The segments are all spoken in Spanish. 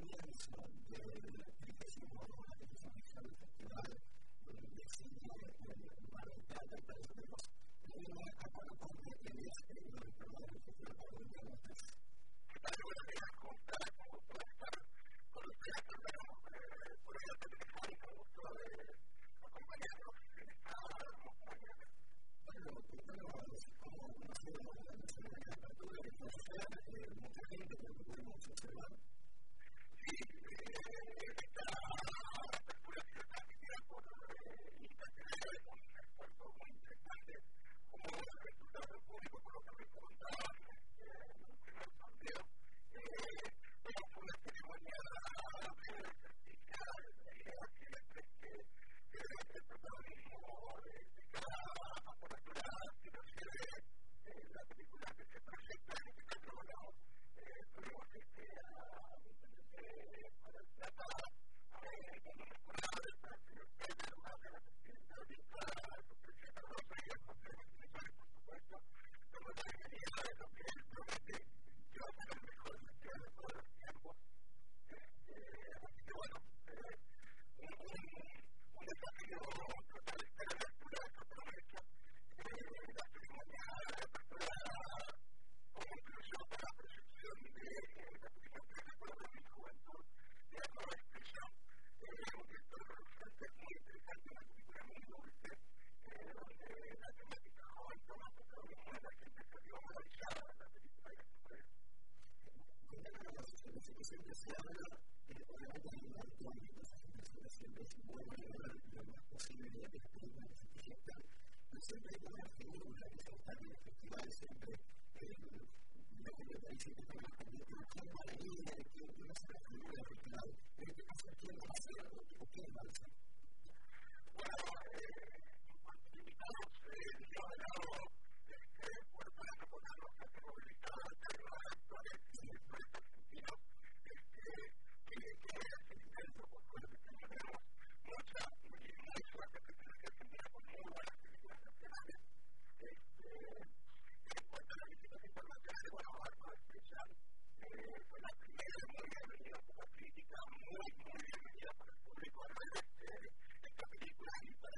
Muy bienvenida para el público. Esta película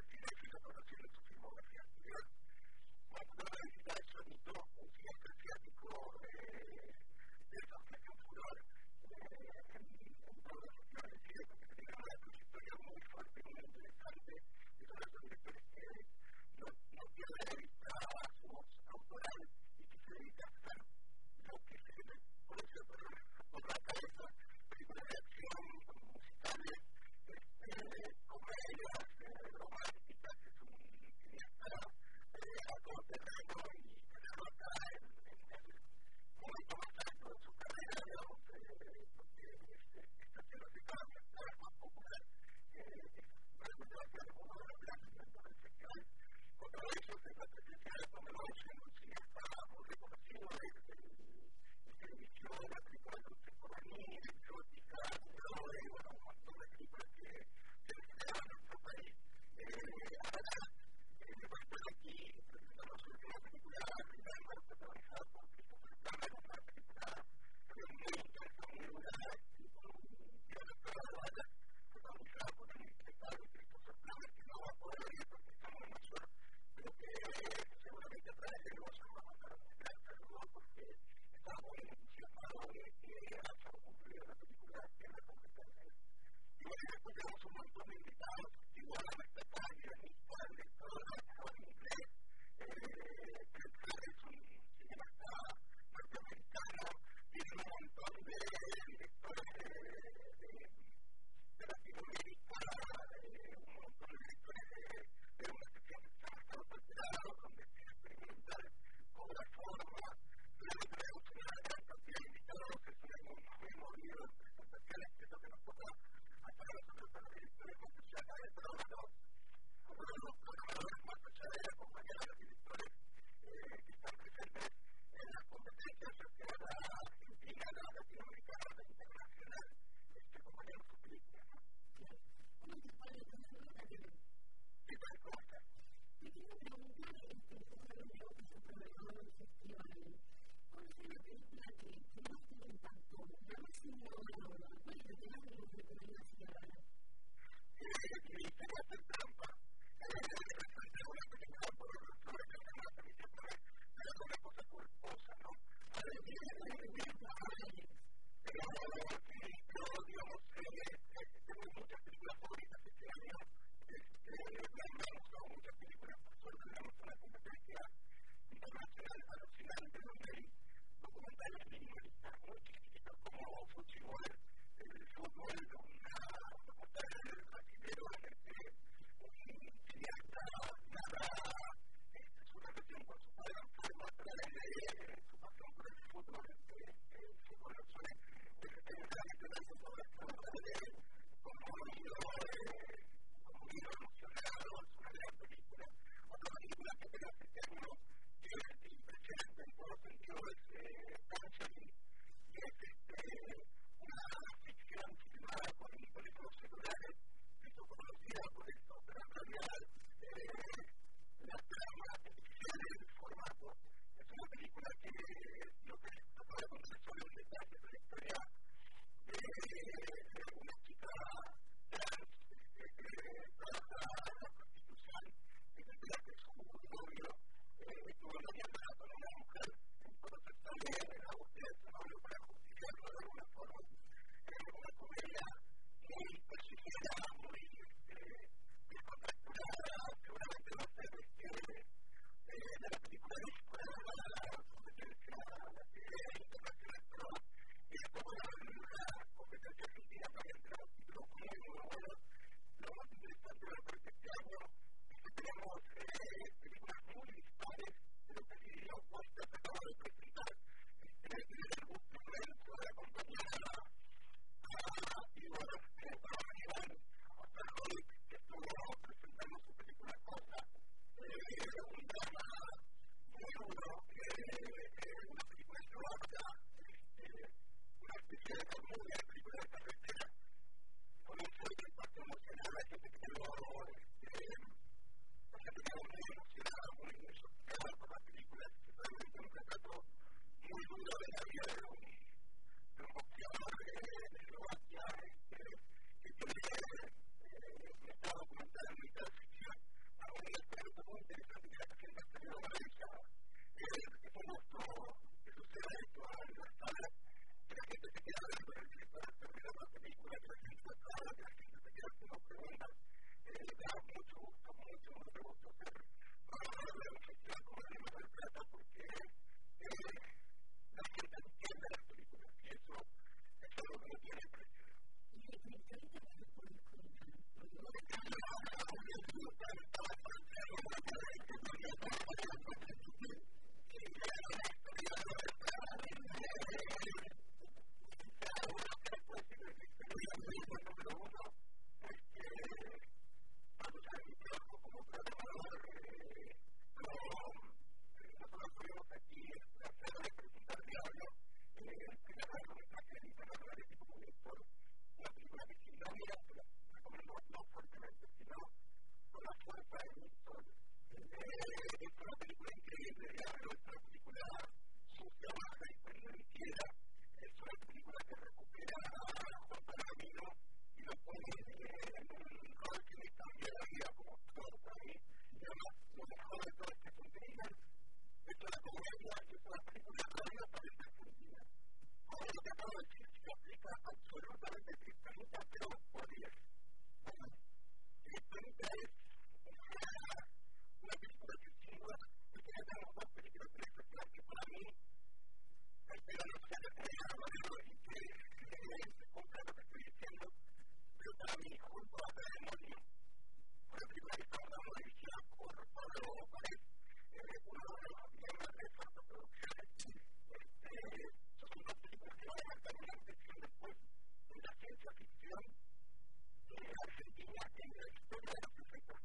Argentina en la historia de los efectos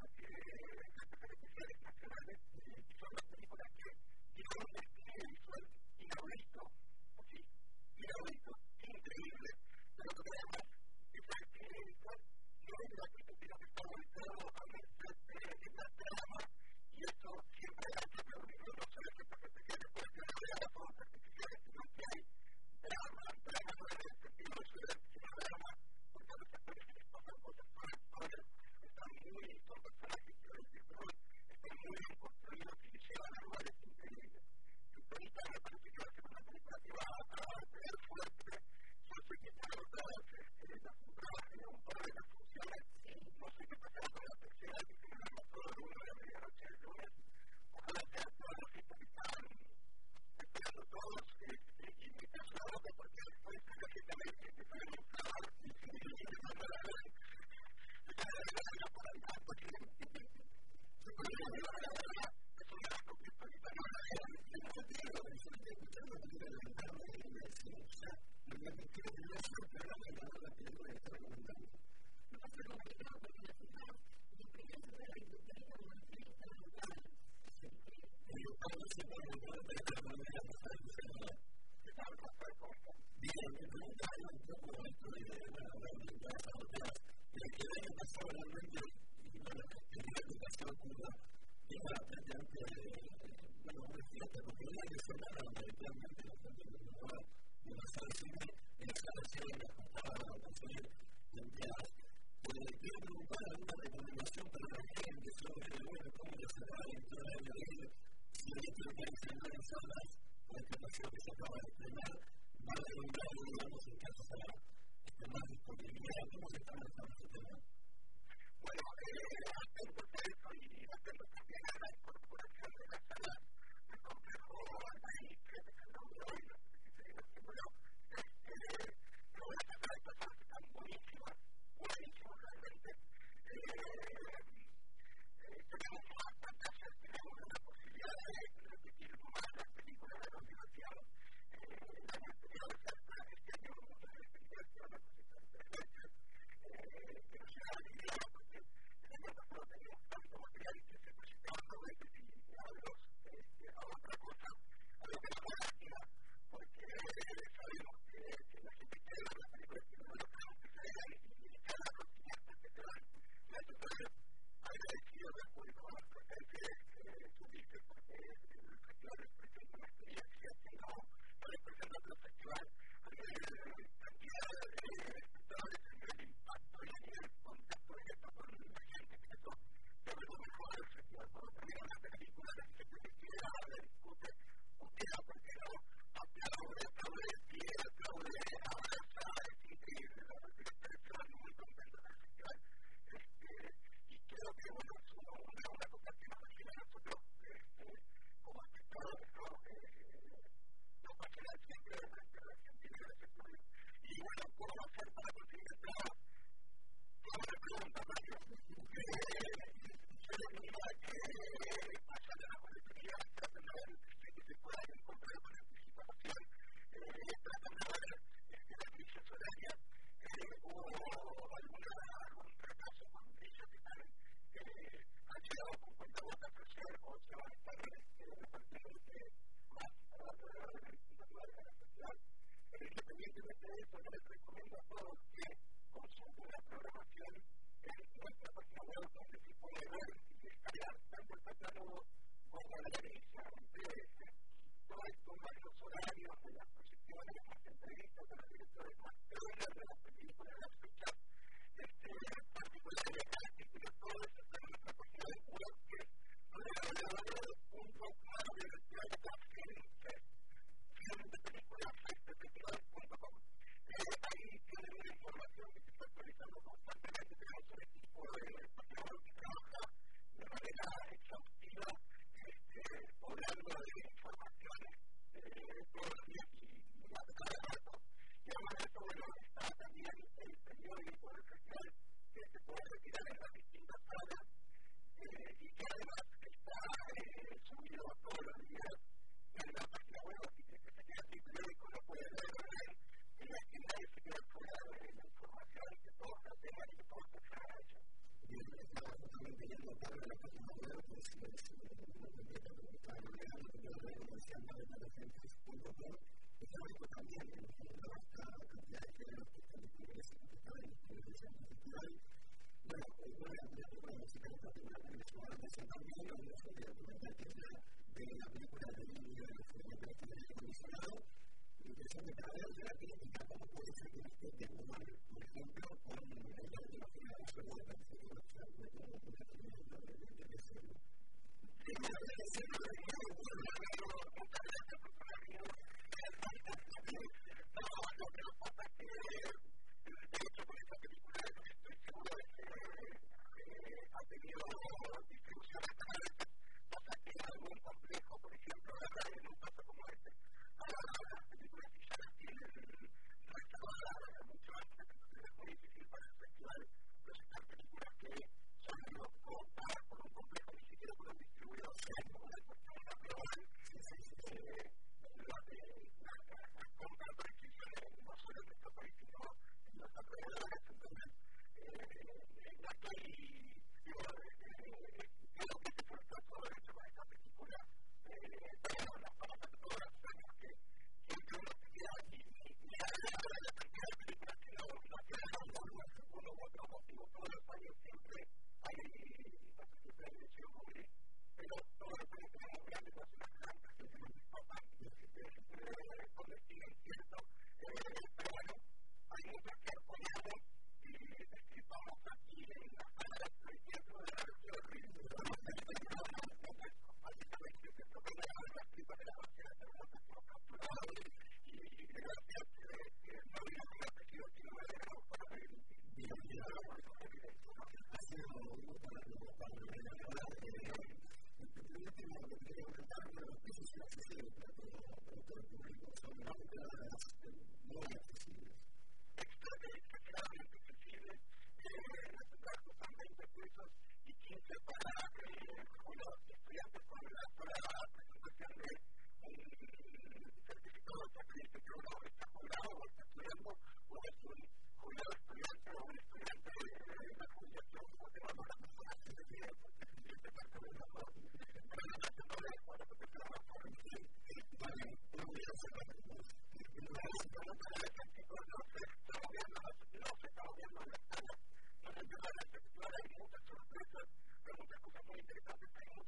Festival presentar películas que son no para por un complejo pero todo lo que tenemos grande es una planta que tenemos mis papás, convertir en cierto, pero bueno, hay muchas que apoyamos y participamos aquí en la sala del teatro de la Lucha del Río. Básicamente se toca las tripas de la base de los que hemos capturado y gracias no había un apellido que no me dejamos para ver. Extremadamente accesibles, en este caso son 20 pesos y 15 para los estudiantes con la sola presentación de un certificado que acredite que uno está jubilado o está estudiando o es un jubilado estudiante o un estudiante de la jubilación o de otras personas que se tienen porque se siente parte de los dos. Pero no se puede jugar porque se van a jugar en sí. Vale, no voy a hacer la pregunta. No se está moviendo en la sala, no se empieza a efectuar, hay muchas sorpresas, hay muchas cosas muy interesantes, hay